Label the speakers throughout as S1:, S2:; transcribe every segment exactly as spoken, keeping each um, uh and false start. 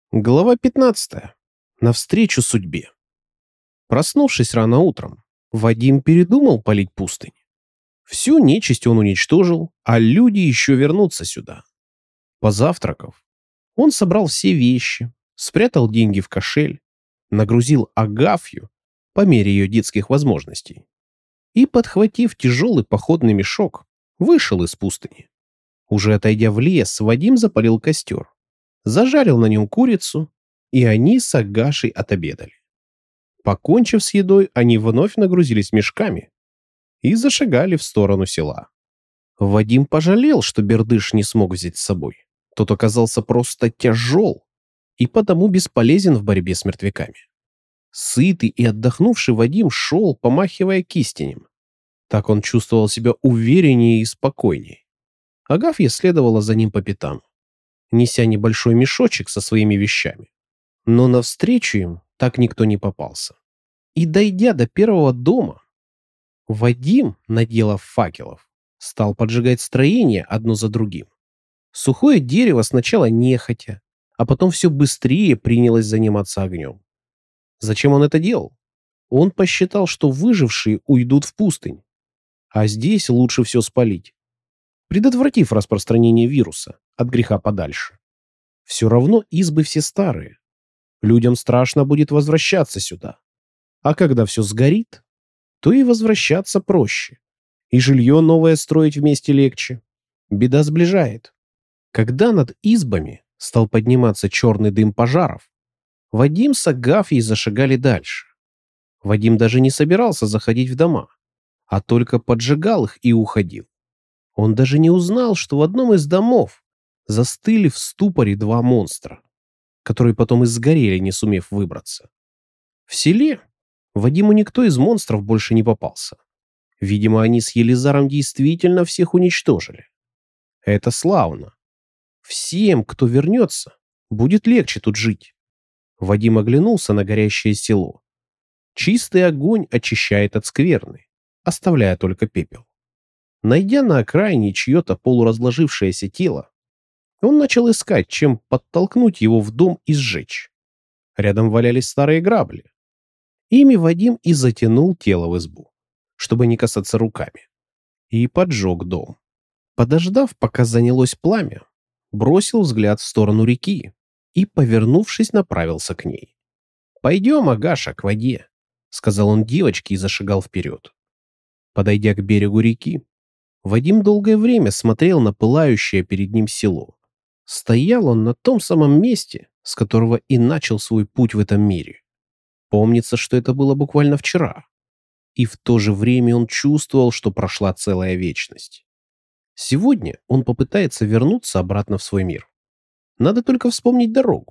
S1: Глава пятнадцатая. Навстречу судьбе. Проснувшись рано утром, Вадим передумал палить пустынь. Всю нечисть он уничтожил, а люди еще вернутся сюда. Позавтракав, он собрал все вещи, спрятал деньги в кошель, нагрузил Агафью по мере ее детских возможностей и, подхватив тяжелый походный мешок, вышел из пустыни. Уже отойдя в лес, Вадим запалил костер, зажарил на нем курицу, и они с Агашей отобедали. Покончив с едой, они вновь нагрузились мешками и зашагали в сторону села. Вадим пожалел, что Бердыш не смог взять с собой. Тот оказался просто тяжел и потому бесполезен в борьбе с мертвяками. Сытый и отдохнувший Вадим шел, помахивая кистенем. Так он чувствовал себя увереннее и спокойнее. Агафья следовала за ним по пятам, неся небольшой мешочек со своими вещами. Но навстречу им так никто не попался. И, дойдя до первого дома, Вадим, наделав факелов, стал поджигать строение одно за другим. Сухое дерево сначала нехотя, а потом все быстрее принялось заниматься огнем. Зачем он это делал? Он посчитал, что выжившие уйдут в пустынь, а здесь лучше все спалить, предотвратив распространение вируса от греха подальше. Все равно избы все старые. Людям страшно будет возвращаться сюда. А когда все сгорит, то и возвращаться проще. И жилье новое строить вместе легче. Беда сближает. Когда над избами стал подниматься черный дым пожаров, Вадим с Агафьей зашагали дальше. Вадим даже не собирался заходить в дома, а только поджигал их и уходил. Он даже не узнал, что в одном из домов застыли в ступоре два монстра, которые потом и сгорели, не сумев выбраться. В селе Вадиму никто из монстров больше не попался. Видимо, они с Елизаром действительно всех уничтожили. Это славно. Всем, кто вернется, будет легче тут жить. Вадим оглянулся на горящее село. Чистый огонь очищает от скверны, оставляя только пепел. Найдя на окраине чье-то полуразложившееся тело, он начал искать, чем подтолкнуть его в дом и сжечь. Рядом валялись старые грабли. Ими Вадим и затянул тело в избу, чтобы не касаться руками, и поджег дом. Подождав, пока занялось пламя, бросил взгляд в сторону реки и, повернувшись, направился к ней. «Пойдем, Агаша, к воде», — сказал он девочке и зашагал вперед. Подойдя к берегу реки, Вадим долгое время смотрел на пылающее перед ним село. Стоял он на том самом месте, с которого и начал свой путь в этом мире. Помнится, что это было буквально вчера. И в то же время он чувствовал, что прошла целая вечность. Сегодня он попытается вернуться обратно в свой мир. Надо только вспомнить дорогу.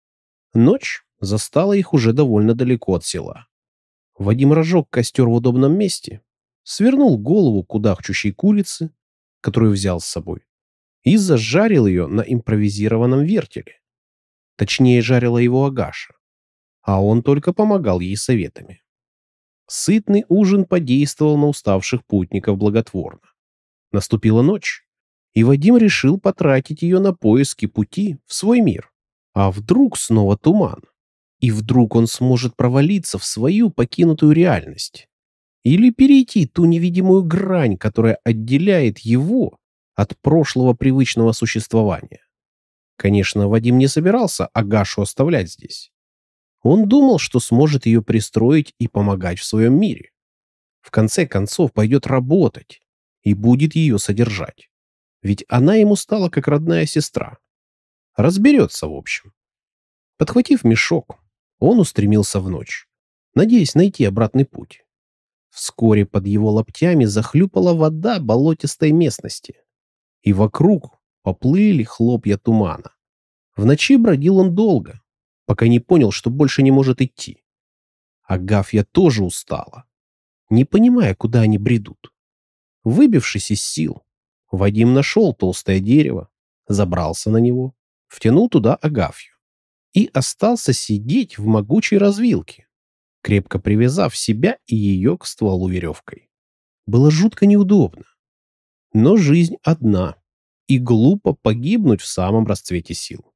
S1: Ночь застала их уже довольно далеко от села. Вадим разжег костер в удобном месте, свернул голову кудахчущей курицы, которую взял с собой, и зажарил ее на импровизированном вертеле. Точнее, жарила его Агаша, а он только помогал ей советами. Сытный ужин подействовал на уставших путников благотворно. Наступила ночь, и Вадим решил потратить ее на поиски пути в свой мир. А вдруг снова туман? И вдруг он сможет провалиться в свою покинутую реальность? Или перейти ту невидимую грань, которая отделяет его от прошлого привычного существования? Конечно, Вадим не собирался Агашу оставлять здесь. Он думал, что сможет ее пристроить и помогать в своем мире. В конце концов, пойдет работать и будет ее содержать. Ведь она ему стала как родная сестра. Разберется, в общем. Подхватив мешок, он устремился в ночь, надеясь найти обратный путь. Вскоре под его локтями захлюпала вода болотистой местности, и вокруг поплыли хлопья тумана. В ночи бродил он долго, пока не понял, что больше не может идти. Агафья тоже устала, не понимая, куда они бредут. Выбившись из сил, Вадим нашел толстое дерево, забрался на него, втянул туда Агафью и остался сидеть в могучей развилке, крепко привязав себя и ее к стволу веревкой. Было жутко неудобно. Но жизнь одна, и глупо погибнуть в самом расцвете сил.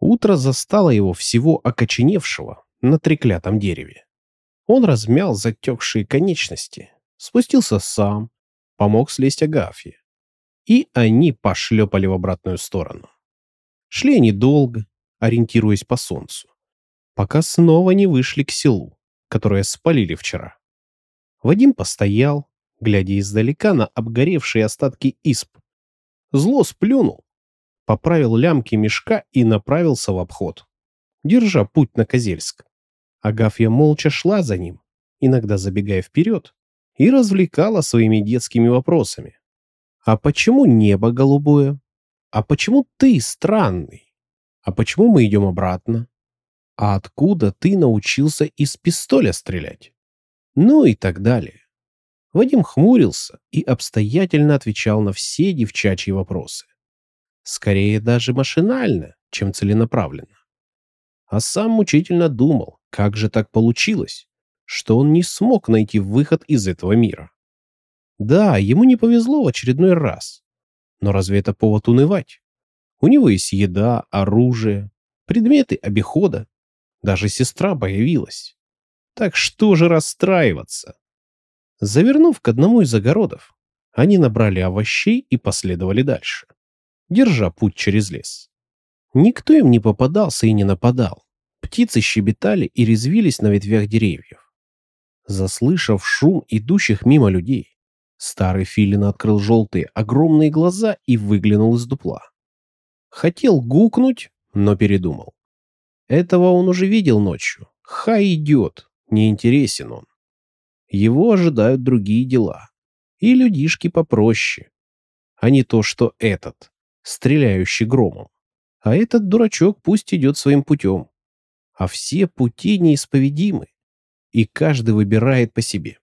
S1: Утро застало его всего окоченевшего на треклятом дереве. Он размял затекшие конечности, спустился сам, помог слезть Агафье, и они пошлепали в обратную сторону. Шли они долго, ориентируясь по солнцу, пока снова не вышли к селу, которое спалили вчера. Вадим постоял, глядя издалека на обгоревшие остатки изб. Зло сплюнул, поправил лямки мешка и направился в обход, держа путь на Козельск. Агафья молча шла за ним, иногда забегая вперед, и развлекала своими детскими вопросами. «А почему небо голубое? А почему ты странный? А почему мы идем обратно? А откуда ты научился из пистоля стрелять?» Ну и так далее. Вадим хмурился и обстоятельно отвечал на все девчачьи вопросы. Скорее даже машинально, чем целенаправленно. А сам мучительно думал, как же так получилось, что он не смог найти выход из этого мира. Да, ему не повезло в очередной раз. Но разве это повод унывать? У него есть еда, оружие, предметы обихода. Даже сестра появилась. Так что же расстраиваться? Завернув к одному из огородов, они набрали овощей и последовали дальше, держа путь через лес. Никто им не попадался и не нападал. Птицы щебетали и резвились на ветвях деревьев. Заслышав шум идущих мимо людей, старый филин открыл желтые огромные глаза и выглянул из дупла. Хотел гукнуть, но передумал. Этого он уже видел ночью. Хай идет, не интересен он. Его ожидают другие дела. И людишки попроще. А не то, что этот, стреляющий громом. А этот дурачок пусть идет своим путем. А все пути неисповедимы. И каждый выбирает по себе.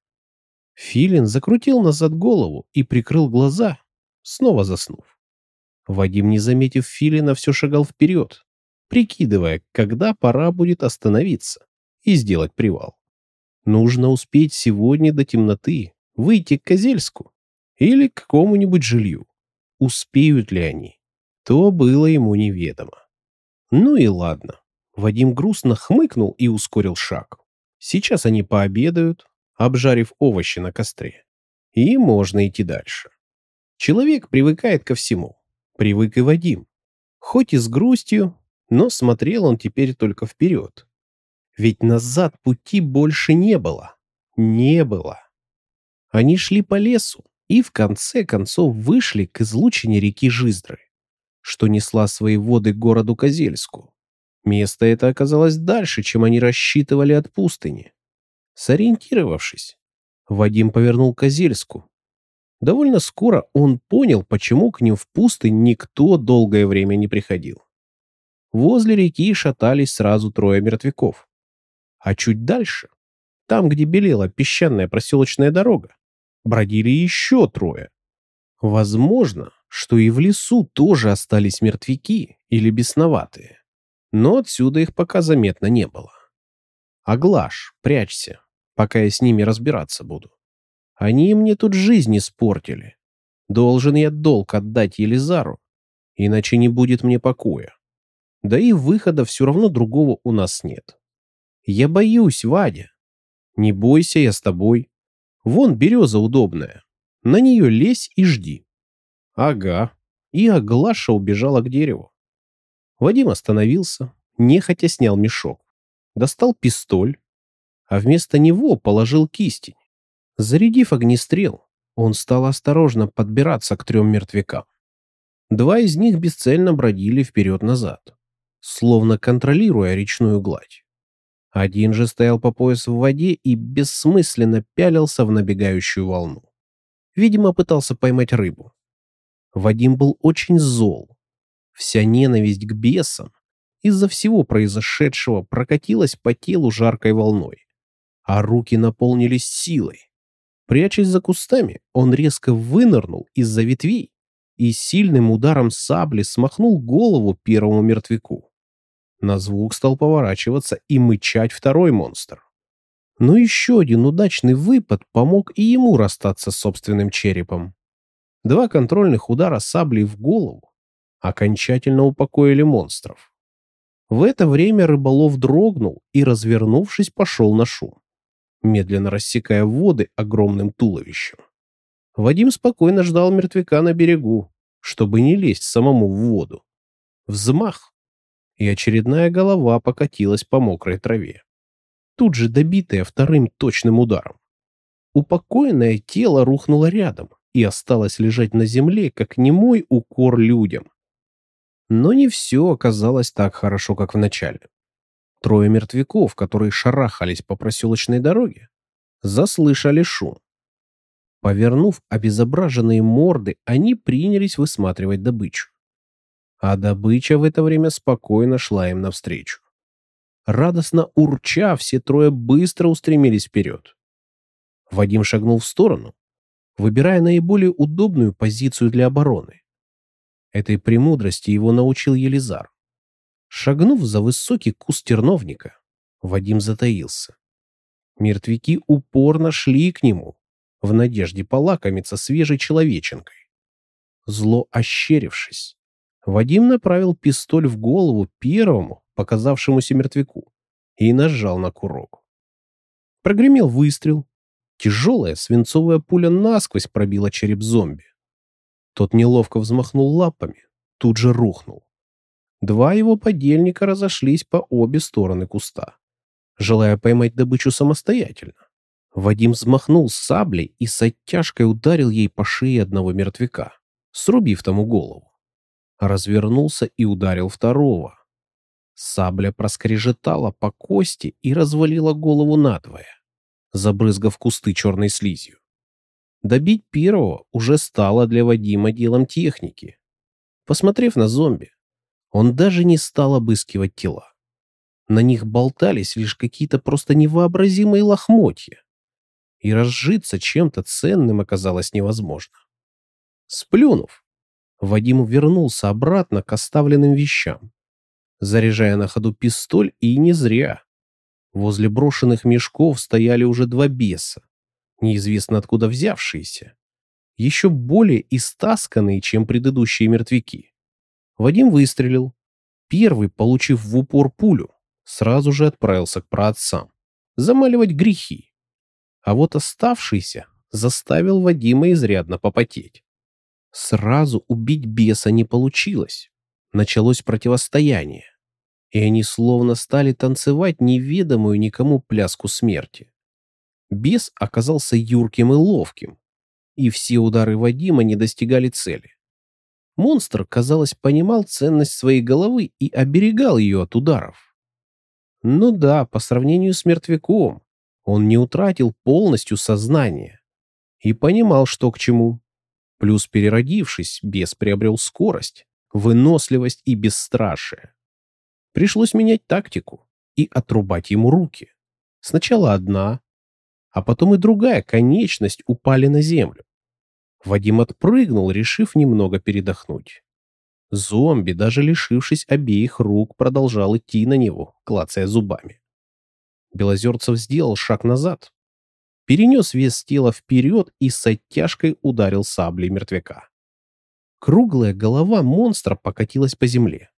S1: Филин закрутил назад голову и прикрыл глаза, снова заснув. Вадим, не заметив Филина, все шагал вперед, прикидывая, когда пора будет остановиться и сделать привал. Нужно успеть сегодня до темноты выйти к Козельску или к какому-нибудь жилью. Успеют ли они? То было ему неведомо. Ну и ладно. Вадим грустно хмыкнул и ускорил шаг. Сейчас они пообедают, обжарив овощи на костре. И можно идти дальше. Человек привыкает ко всему. Привык и Вадим. Хоть и с грустью, но смотрел он теперь только вперед. Ведь назад пути больше не было. Не было. Они шли по лесу и в конце концов вышли к излучине реки Жиздры, что несла свои воды к городу Козельску. Место это оказалось дальше, чем они рассчитывали от пустыни. Сориентировавшись, Вадим повернул к Козельску. Довольно скоро он понял, почему к ним в пустынь никто долгое время не приходил. Возле реки шатались сразу трое мертвяков. А чуть дальше, там, где белела песчаная проселочная дорога, бродили еще трое. Возможно, что и в лесу тоже остались мертвяки или бесноватые. Но отсюда их пока заметно не было. Аглаш, прячься, пока я с ними разбираться буду. Они мне тут жизнь испортили. Должен я долг отдать Елизару, иначе не будет мне покоя. Да и выхода все равно другого у нас нет. Я боюсь, Вадя. Не бойся, я с тобой. Вон береза удобная. На нее лезь и жди. Ага. И Аглаша убежала к дереву. Вадим остановился, нехотя снял мешок, достал пистоль, а вместо него положил кистень. Зарядив огнестрел, он стал осторожно подбираться к трем мертвякам. Два из них бесцельно бродили вперед-назад, словно контролируя речную гладь. Один же стоял по пояс в воде и бессмысленно пялился в набегающую волну. Видимо, пытался поймать рыбу. Вадим был очень зол. Вся ненависть к бесам из-за всего произошедшего прокатилась по телу жаркой волной, а руки наполнились силой. Прячась за кустами, он резко вынырнул из-за ветвей и сильным ударом сабли смахнул голову первому мертвяку. На звук стал поворачиваться и мычать второй монстр. Но еще один удачный выпад помог и ему расстаться с собственным черепом. Два контрольных удара саблей в голову окончательно упокоили монстров. В это время рыболов дрогнул и, развернувшись, пошел на шум, медленно рассекая воды огромным туловищем. Вадим спокойно ждал мертвяка на берегу, чтобы не лезть самому в воду. Взмах, и очередная голова покатилась по мокрой траве, тут же добитая вторым точным ударом. Упокоенное тело рухнуло рядом и осталось лежать на земле, как немой укор людям. Но не все оказалось так хорошо, как в начале. Трое мертвяков, которые шарахались по проселочной дороге, заслышали шум. Повернув обезображенные морды, они принялись высматривать добычу. А добыча в это время спокойно шла им навстречу. Радостно урча, все трое быстро устремились вперед. Вадим шагнул в сторону, выбирая наиболее удобную позицию для обороны. Этой премудрости его научил Елизар. Шагнув за высокий куст терновника, Вадим затаился. Мертвяки упорно шли к нему, в надежде полакомиться свежей человеченкой. Зло ощерившись, Вадим направил пистоль в голову первому показавшемуся мертвяку и нажал на курок. Прогремел выстрел. Тяжелая свинцовая пуля насквозь пробила череп зомби. Тот неловко взмахнул лапами, тут же рухнул. Два его подельника разошлись по обе стороны куста, желая поймать добычу самостоятельно. Вадим взмахнул саблей и с оттяжкой ударил ей по шее одного мертвяка, срубив тому голову. Развернулся и ударил второго. Сабля проскрежетала по кости и развалила голову надвое, забрызгав кусты черной слизью. Добить первого уже стало для Вадима делом техники. Посмотрев на зомби, он даже не стал обыскивать тела. На них болтались лишь какие-то просто невообразимые лохмотья, и разжиться чем-то ценным оказалось невозможно. Сплюнув, Вадим вернулся обратно к оставленным вещам, заряжая на ходу пистоль, и не зря. Возле брошенных мешков стояли уже два беса, неизвестно откуда взявшиеся, еще более истасканные, чем предыдущие мертвяки. Вадим выстрелил. Первый, получив в упор пулю, сразу же отправился к праотцам замаливать грехи. А вот оставшийся заставил Вадима изрядно попотеть. Сразу убить беса не получилось. Началось противостояние, и они словно стали танцевать неведомую никому пляску смерти. Бес оказался юрким и ловким, и все удары Вадима не достигали цели. Монстр, казалось, понимал ценность своей головы и оберегал ее от ударов. Ну да, по сравнению с мертвяком, он не утратил полностью сознание и понимал, что к чему. Плюс, переродившись, бес приобрел скорость, выносливость и бесстрашие. Пришлось менять тактику и отрубать ему руки. Сначала одна, а потом и другая конечность упали на землю. Вадим отпрыгнул, решив немного передохнуть. Зомби, даже лишившись обеих рук, продолжал идти на него, клацая зубами. Белозерцев сделал шаг назад, перенес вес тела вперед и с оттяжкой ударил саблей мертвяка. Круглая голова монстра покатилась по земле.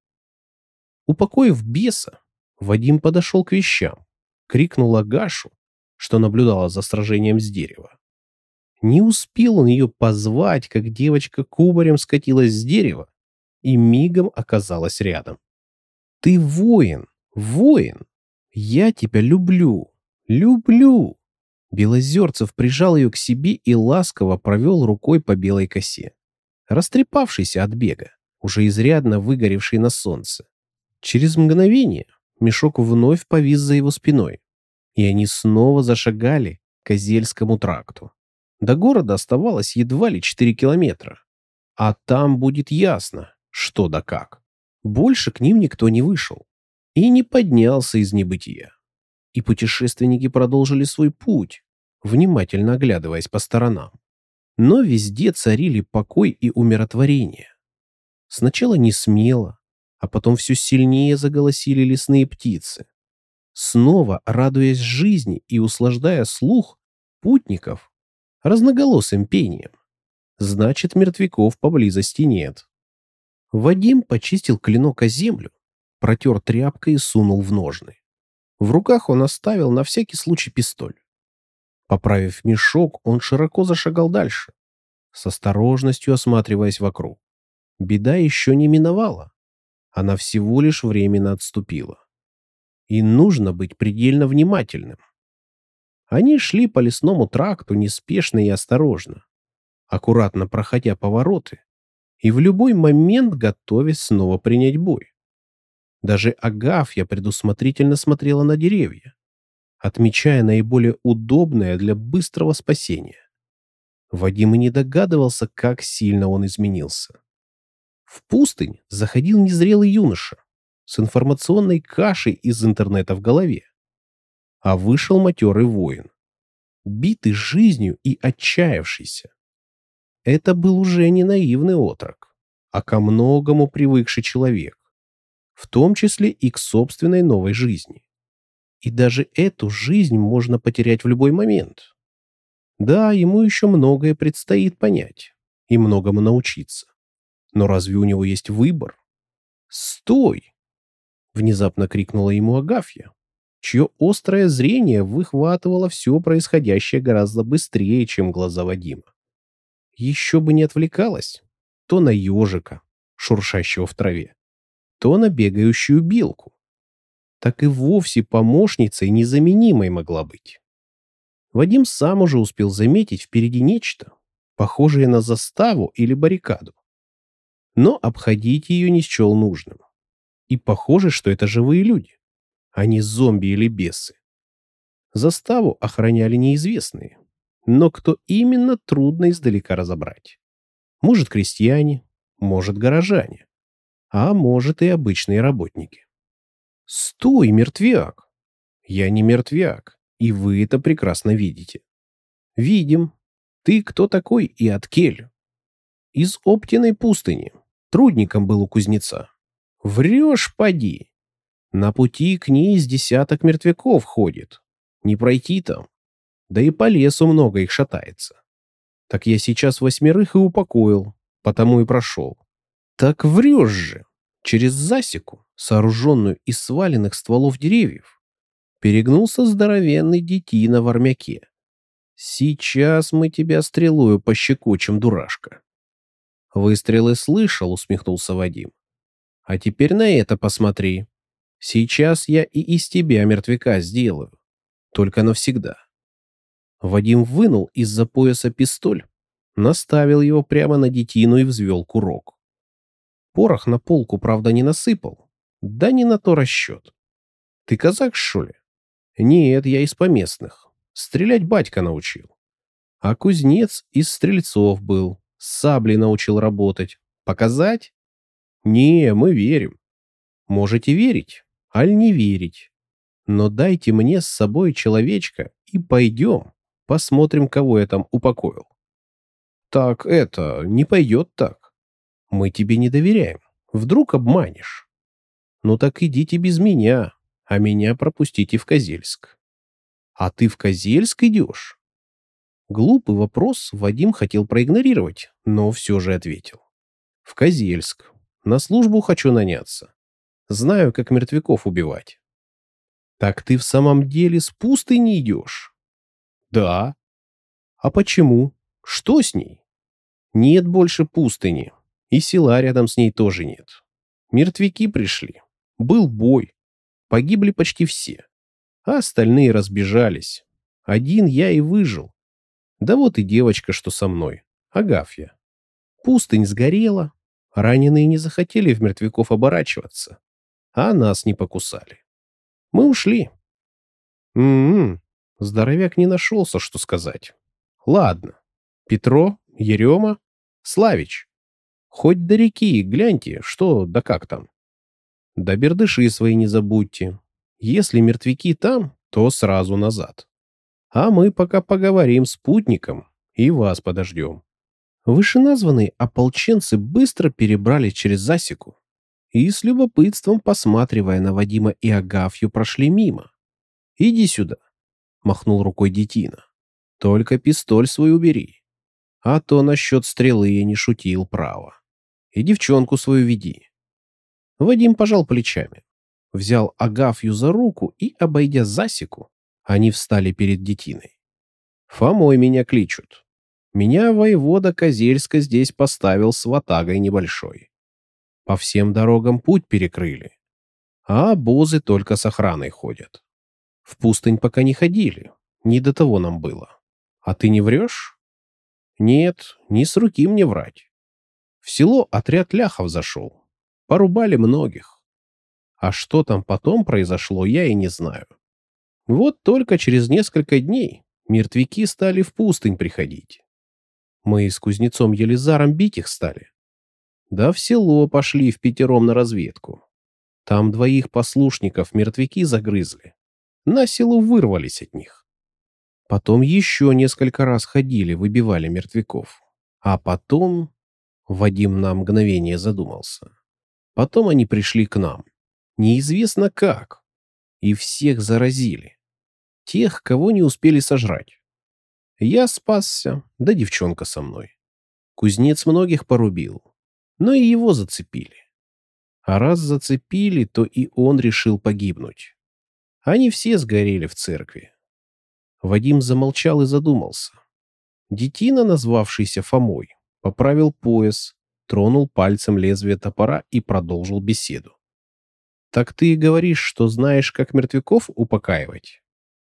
S1: Упокоив беса, Вадим подошел к вещам, крикнул Агашу, что наблюдала за сражением с дерева. Не успел он ее позвать, как девочка кубарем скатилась с дерева и мигом оказалась рядом. «Ты воин, воин! Я тебя люблю, люблю!» Белозерцев прижал ее к себе и ласково провел рукой по белой косе, растрепавшейся от бега, уже изрядно выгоревшей на солнце. Через мгновение мешок вновь повис за его спиной, и они снова зашагали к Козельскому тракту. До города оставалось едва ли четыре километра, а там будет ясно, что да как. Больше к ним никто не вышел и не поднялся из небытия. И путешественники продолжили свой путь, внимательно оглядываясь по сторонам. Но везде царили покой и умиротворение. Сначала не смело, а потом все сильнее заголосили лесные птицы, снова радуясь жизни и услаждая слух путников разноголосым пением. Значит, мертвяков поблизости нет. Вадим почистил клинок о землю протер тряпкой и сунул в ножны. В руках он оставил на всякий случай пистоль. Поправив мешок, он широко зашагал дальше, с осторожностью осматриваясь вокруг. Беда еще не миновала. Она всего лишь временно отступила. И нужно быть предельно внимательным. Они шли по лесному тракту неспешно и осторожно, аккуратно проходя повороты и в любой момент готовясь снова принять бой. Даже Агафья предусмотрительно смотрела на деревья, отмечая наиболее удобное для быстрого спасения. Вадим и не догадывался, как сильно он изменился. В пустынь заходил незрелый юноша с информационной кашей из интернета в голове, а вышел матерый воин, битый жизнью и отчаявшийся. Это был уже не наивный отрок, а ко многому привыкший человек, в том числе и к собственной новой жизни. И даже эту жизнь можно потерять в любой момент. Да, ему еще многое предстоит понять и многому научиться. Но разве у него есть выбор? «Стой!» — внезапно крикнула ему Агафья, чье острое зрение выхватывало все происходящее гораздо быстрее, чем глаза Вадима. Еще бы не отвлекалась то на ежика, шуршащего в траве, то на бегающую белку. Так и вовсе помощницей незаменимой могла быть. Вадим сам уже успел заметить впереди нечто, похожее на заставу или баррикаду. Но обходить ее не счел нужным. И похоже, что это живые люди, а не зомби или бесы. Заставу охраняли неизвестные, но кто именно, трудно издалека разобрать. Может, крестьяне, может, горожане, а может и обычные работники. «Стой, мертвяк!» «Я не мертвяк, и вы это прекрасно видите». «Видим. Ты кто такой и откель?» «Из Оптиной пустыни. Трудником был у кузнеца». «Врешь, поди. На пути к ней с десяток мертвяков ходит. Не пройти там. Да и по лесу много их шатается. Так я сейчас восьмерых и упокоил, потому и прошел». «Так врешь же!» Через засеку, сооруженную из сваленных стволов деревьев, перегнулся здоровенный детина в армяке. «Сейчас мы тебя стрелою пощекочем, дурашка». «Выстрелы слышал», — усмехнулся Вадим. «А теперь на это посмотри. Сейчас я и из тебя мертвяка сделаю. Только навсегда». Вадим вынул из-за пояса пистоль, наставил его прямо на детину и взвел курок. Порох на полку, правда, не насыпал. Да не на то расчет. «Ты казак, что ли?» «Нет, я из поместных. Стрелять батька научил. А кузнец из стрельцов был. С саблей научил работать. Показать?» «Не, мы верим». «Можете верить, аль не верить. Но дайте мне с собой человечка и пойдем, посмотрим, кого я там упокоил». «Так это, не пойдет так. Мы тебе не доверяем. Вдруг обманешь?» «Ну так идите без меня, а меня пропустите в Козельск». «А ты в Козельск идешь?» Глупый вопрос Вадим хотел проигнорировать, но все же ответил. «В Козельск. На службу хочу наняться. Знаю, как мертвяков убивать». «Так ты в самом деле с пустыни идешь?» «Да». «А почему? Что с ней?» «Нет больше пустыни. И села рядом с ней тоже нет. Мертвяки пришли. Был бой. Погибли почти все. А остальные разбежались. Один я и выжил. Да вот и девочка, что со мной. Агафья. Пустынь сгорела. Раненые не захотели в мертвяков оборачиваться. А нас не покусали. Мы ушли. М-м-м. Здоровяк не нашелся, что сказать. Ладно. Петро, Ерема, Славич. Хоть до реки гляньте, что да как там. Да бердыши свои не забудьте. Если мертвяки там, то сразу назад. А мы пока поговорим с путником и вас подождем». Вышеназванные ополченцы быстро перебрались через засеку и с любопытством, посматривая на Вадима и Агафью, прошли мимо. «Иди сюда», — махнул рукой детина. «Только пистоль свой убери. А то насчет стрелы я не шутил, право. И девчонку свою веди». Вадим пожал плечами. взял Агафью за руку и, обойдя засеку, они встали перед детиной. Фомой меня кличут. Меня воевода Козельска здесь поставил с ватагой небольшой. По всем дорогам путь перекрыли, а обозы только с охраной ходят. В пустынь пока не ходили, не до того нам было. А ты не врешь? Нет, не с руки мне врать. В село отряд ляхов зашел. Порубали многих. А что там потом произошло, я и не знаю. Вот только через несколько дней мертвяки стали в пустынь приходить. Мы с кузнецом Елизаром бить их стали. Да в село пошли впятером на разведку. Там двоих послушников мертвяки загрызли. На селу вырвались от них. Потом еще несколько раз ходили, выбивали мертвяков. А потом... Вадим на мгновение задумался. Потом они пришли к нам. Неизвестно как. И всех заразили. Тех, кого не успели сожрать. Я спасся, да девчонка со мной. Кузнец многих порубил, но и его зацепили. А раз зацепили, то и он решил погибнуть. Они все сгорели в церкви. Вадим замолчал и задумался. Детина, назвавшийся Фомой, поправил пояс, тронул пальцем лезвие топора и продолжил беседу. «Так ты и говоришь, что знаешь, как мертвяков упокаивать?»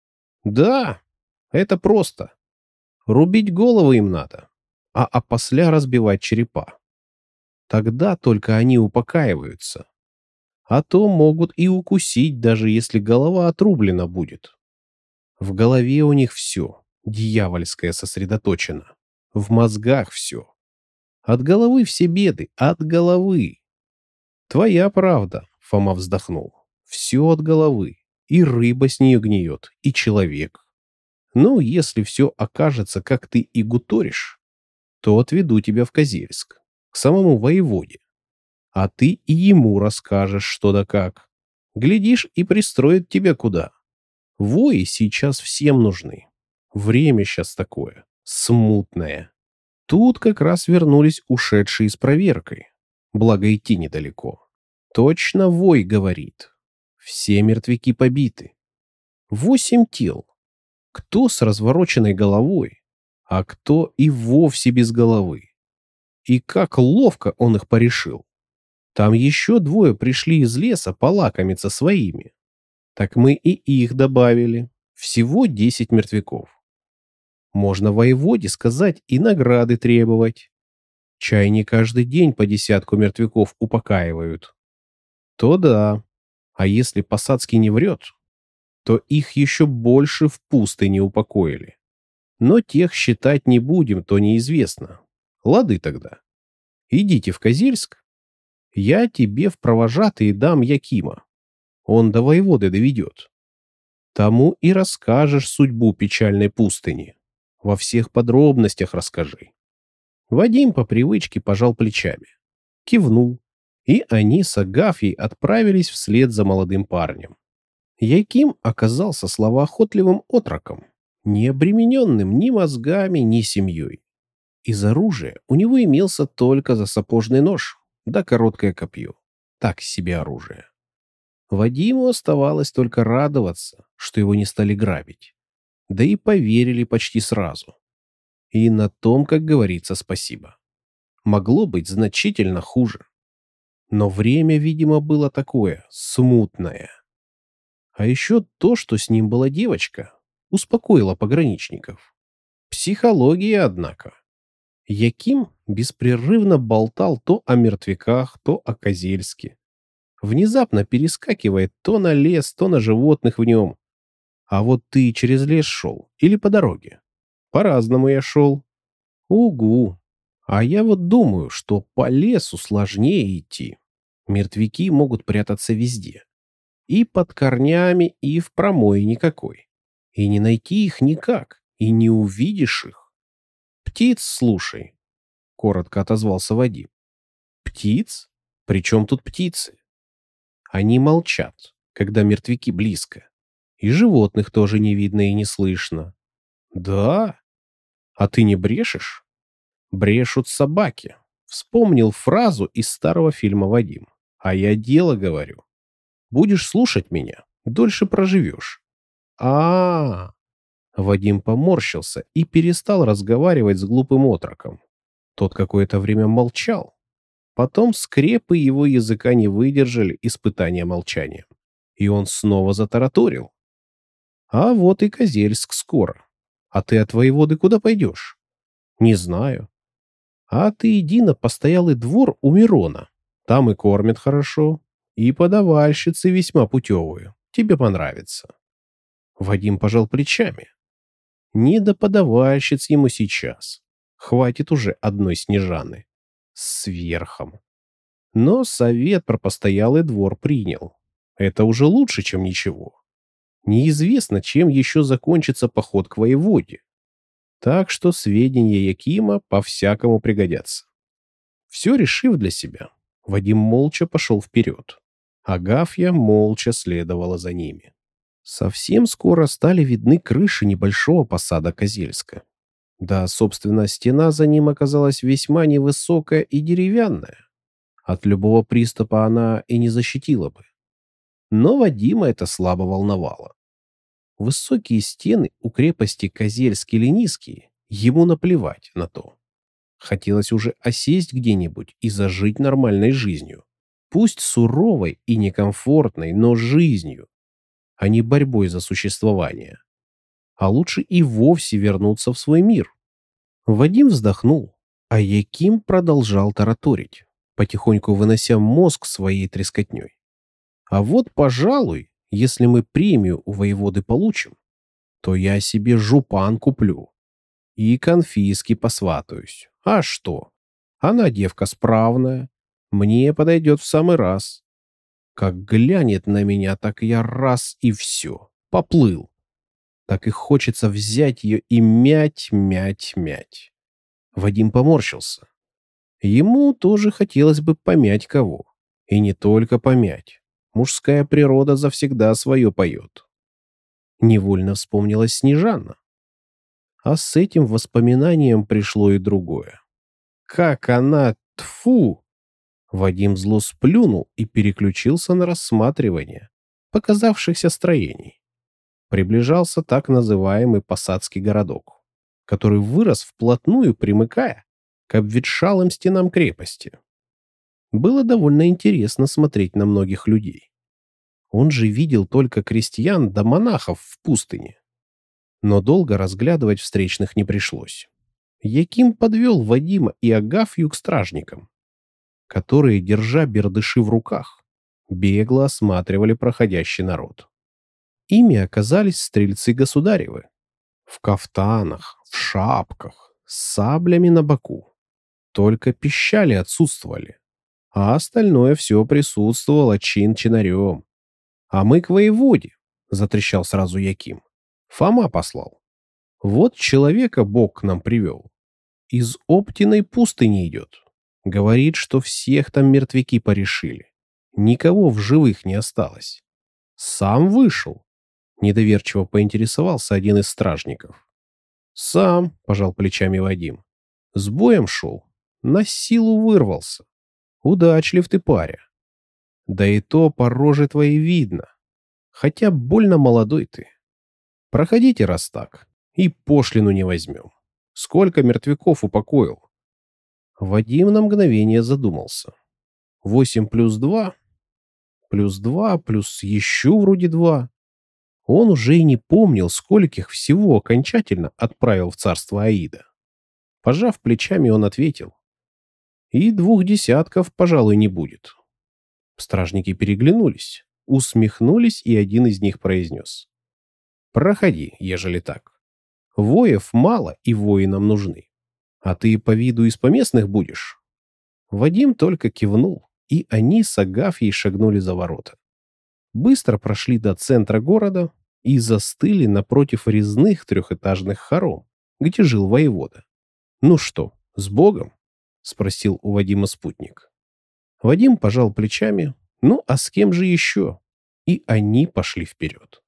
S1: «Да, это просто. Рубить головы им надо, а опосля разбивать черепа. Тогда только они упокаиваются. А то могут и укусить, даже если голова отрублена будет. В голове у них все, дьявольское сосредоточено. В мозгах все. От головы все беды, от головы. Твоя правда, Фома вздохнул. Все от головы. И рыба с нее гниет, и человек. Ну, если все окажется, как ты и гуторишь, то отведу тебя в Козельск, к самому воеводе. А ты и ему расскажешь, что да как. Глядишь, и пристроит тебя куда. Вои сейчас всем нужны. Время сейчас такое, смутное. Тут как раз вернулись ушедшие с проверкой. Благо идти недалеко. Точно вой говорит. Все мертвяки побиты. Восемь тел. Кто с развороченной головой, а кто и вовсе без головы. И как ловко он их порешил. Там еще двое пришли из леса полакомиться своими. Так мы и их добавили. Всего десять мертвяков. Можно воеводе сказать и награды требовать. Чай не каждый день по десятку мертвяков упокаивают. То да. А если Посадский не врет, то их еще больше в пустыне упокоили. Но тех считать не будем, то неизвестно. Лады тогда. Идите в Козельск. Я тебе в провожатые дам Якима. Он до воеводы доведет. Тому и расскажешь судьбу печальной пустыни. Во всех подробностях расскажи. Вадим по привычке пожал плечами. Кивнул. И они с Агафьей отправились вслед за молодым парнем. Яким оказался словоохотливым отроком, не обремененным ни мозгами, ни семьей. Из оружия у него имелся только засапожный нож, да короткое копье. Так себе оружие. Вадиму оставалось только радоваться, что его не стали грабить. Да и поверили почти сразу. И на том, как говорится, спасибо. Могло быть значительно хуже. Но время, видимо, было такое, смутное. А еще то, что с ним была девочка, успокоило пограничников. Психология, однако. Яким беспрерывно болтал то о мертвяках, то о Козельске. Внезапно перескакивает то на лес, то на животных в нем. А вот ты через лес шел или по дороге? По-разному я шел. Угу. А я вот думаю, что по лесу сложнее идти. Мертвяки могут прятаться везде. И под корнями, и в промое никакой. И не найти их никак, и не увидишь их. Птиц слушай, — коротко отозвался Вадим. Птиц? При чем тут птицы? Они молчат, когда мертвяки близко. И животных тоже не видно и не слышно. Да? А ты не брешешь? Брешут собаки. Вспомнил фразу из старого фильма Вадим. А я дело говорю. Будешь слушать меня, дольше проживешь. А, -а, -а Вадим поморщился и перестал разговаривать с глупым отроком. Тот какое-то время молчал. Потом скрепы его языка не выдержали испытания молчанием. И он снова затараторил. А вот и Козельск скоро. А ты от воеводы куда пойдешь? Не знаю. А ты иди на постоялый двор у Мирона. Там и кормят хорошо, и подавальщицы весьма путевую. Тебе понравится. Вадим пожал плечами. Не до подавальщиц ему сейчас. Хватит уже одной Снежаны. С верхом. Но совет про постоялый двор принял. Это уже лучше, чем ничего. Неизвестно, чем еще закончится поход к воеводе. Так что сведения Якима по-всякому пригодятся. Все решив для себя, Вадим молча пошел вперед. Агафья молча следовала за ними. Совсем скоро стали видны крыши небольшого посада Козельска. Да, собственно, стена за ним оказалась весьма невысокая и деревянная. От любого приступа она и не защитила бы. Но Вадима это слабо волновало. Высокие стены у крепости Козельск или низкие, ему наплевать на то. Хотелось уже осесть где-нибудь и зажить нормальной жизнью. Пусть суровой и некомфортной, но жизнью, а не борьбой за существование. А лучше и вовсе вернуться в свой мир. Вадим вздохнул, а Яким продолжал тараторить, потихоньку вынося мозг своей трескотней. А вот, пожалуй, если мы премию у воеводы получим, то я себе жупан куплю и конфиски посватаюсь. А что? Она девка справная, мне подойдет в самый раз. Как глянет на меня, так я раз и все, поплыл. Так и хочется взять ее и мять, мять, мять. Вадим поморщился. Ему тоже хотелось бы помять кого. И не только помять. Мужская природа завсегда свое поет. Невольно вспомнилась Снежана. А с этим воспоминанием пришло и другое. Как она, тфу! Вадим зло сплюнул и переключился на рассматривание показавшихся строений. Приближался так называемый посадский городок, который вырос вплотную, примыкая к обветшалым стенам крепости. Было довольно интересно смотреть на многих людей. Он же видел только крестьян да монахов в пустыне. Но долго разглядывать встречных не пришлось. Яким подвел Вадима и Агафью к стражникам, которые, держа бердыши в руках, бегло осматривали проходящий народ. Ими оказались стрельцы государевы. В кафтанах, в шапках, с саблями на боку. Только пищали отсутствовали. А остальное все присутствовало чин-чинарем. «А мы к воеводе», — затрещал сразу Яким. «Фома послал. Вот человека Бог к нам привел. Из Оптиной пустыни идет. Говорит, что всех там мертвяки порешили. Никого в живых не осталось. Сам вышел». Недоверчиво поинтересовался один из стражников. «Сам», — пожал плечами Вадим. «С боем шел. На силу вырвался. Удачлив ты, паря. Да и то по роже твоей видно. Хотя больно молодой ты. Проходите, раз так, и пошлину не возьмем. Сколько мертвяков упокоил?» Вадим на мгновение задумался. Восемь плюс два, плюс два, плюс еще вроде два. Он уже и не помнил, скольких всего окончательно отправил в царство Аида. Пожав плечами, он ответил. И двух десятков, пожалуй, не будет. Стражники переглянулись, усмехнулись, и один из них произнес. «Проходи, ежели так. Воев мало и воинам нужны. А ты по виду из поместных будешь?» Вадим только кивнул, и они с Агафьей шагнули за ворота. Быстро прошли до центра города и застыли напротив резных трехэтажных хором, где жил воевода. «Ну что, с Богом?» — спросил у Вадима спутник. Вадим пожал плечами. «Ну, а с кем же еще?» И они пошли вперед.